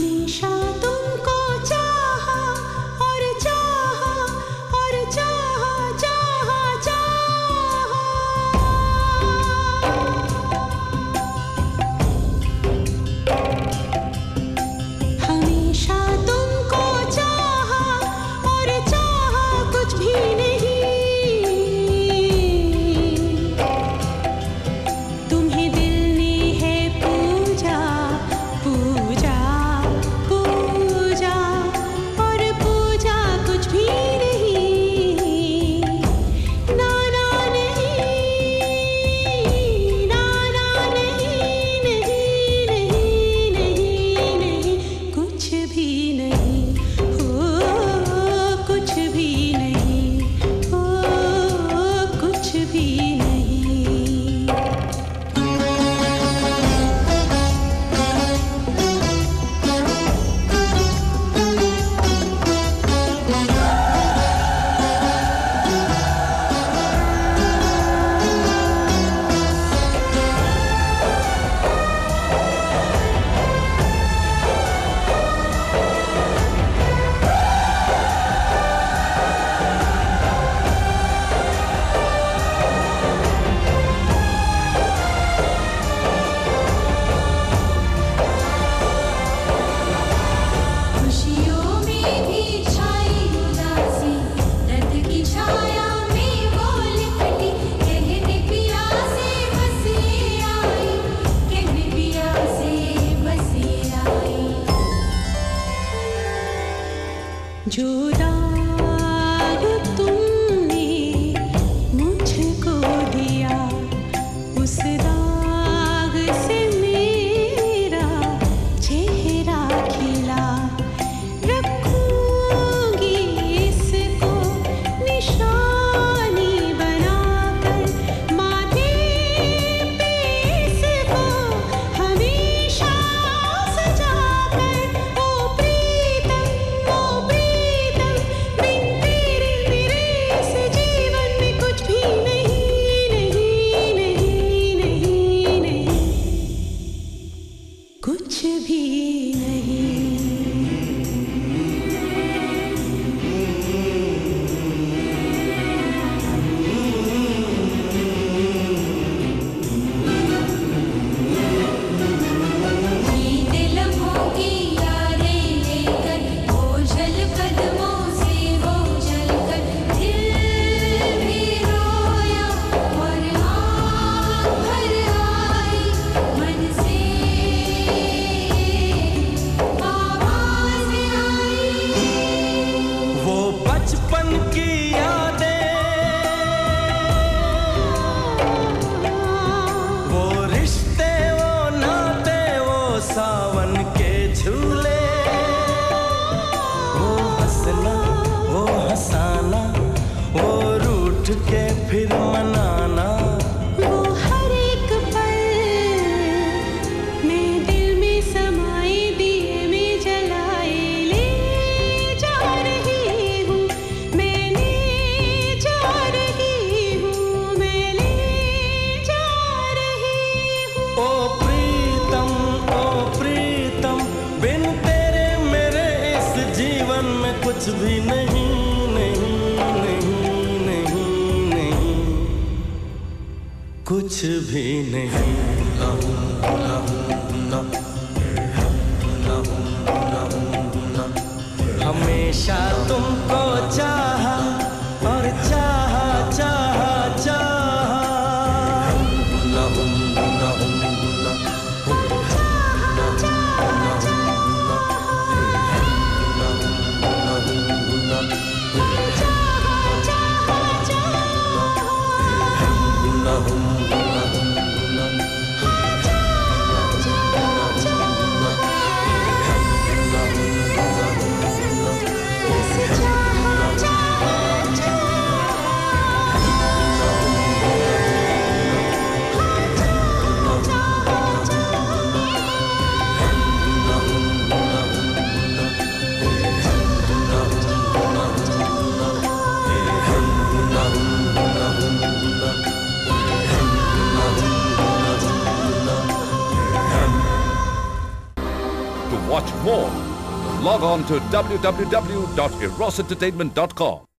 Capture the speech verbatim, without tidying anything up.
हमेशा तुमको चाहा और चाहा और चाहा चाहा चाहा। हमेशा तुमको चाहा और चाहा कुछ भी नहीं। तुम्हें दिल ने है पूजा पूजा पूजा और पूजा कुछ भी नहीं। ना ना नहीं, ना ना नहीं, नहीं नहीं नहीं नहीं, कुछ भी नहीं हो, कुछ भी नहीं हो, कुछ भी नहीं। खुशियों में भी छाई उदासी, दर्द की छाया में वो लिपटी। कहने पिया से बस ये आई, कहने पिया से बस ये आई। जो दाग तुमने मुझको दिया, उस दाग से मेरा चेहरा खिला। रखूंगी इसको निशानी बनाकर, माथे पे इसको हमेशा सजाकर। ओ प्रीतम ओ प्रीतम, बिन तेरे मेरे इस जीवन में कुछ भी नहीं नहीं नहीं नहीं नहीं, कुछ भी नहीं। बीते लम्हों की यादें लेकर, ओझल कदमों से वो चलकर। दिल भी रोया और आँख भर आई, मन से आवाज़ आई। वो बचपन की यादें, वो रिश्ते, वो नाते, वो सावन के झूले, वो हंसना, वो हंसाना, वो रूठ के फिर मनाना। वो हर एक पल मैं दिल में समाए दिए में जलाए ले जा रही हूँ, मैं ले जा रही हूँ, मैं ले जा रही हूँ। ओ प्रीतम ओ प्रीतम, बिन तेरे मेरे इस जीवन में कुछ भी नहीं नहीं नहीं नहीं नहीं, कुछ भी नहीं। हमेशा तुमको चाहा और चाहा चाहा चाहा। चाहा Log on to w w w dot eros entertainment dot com.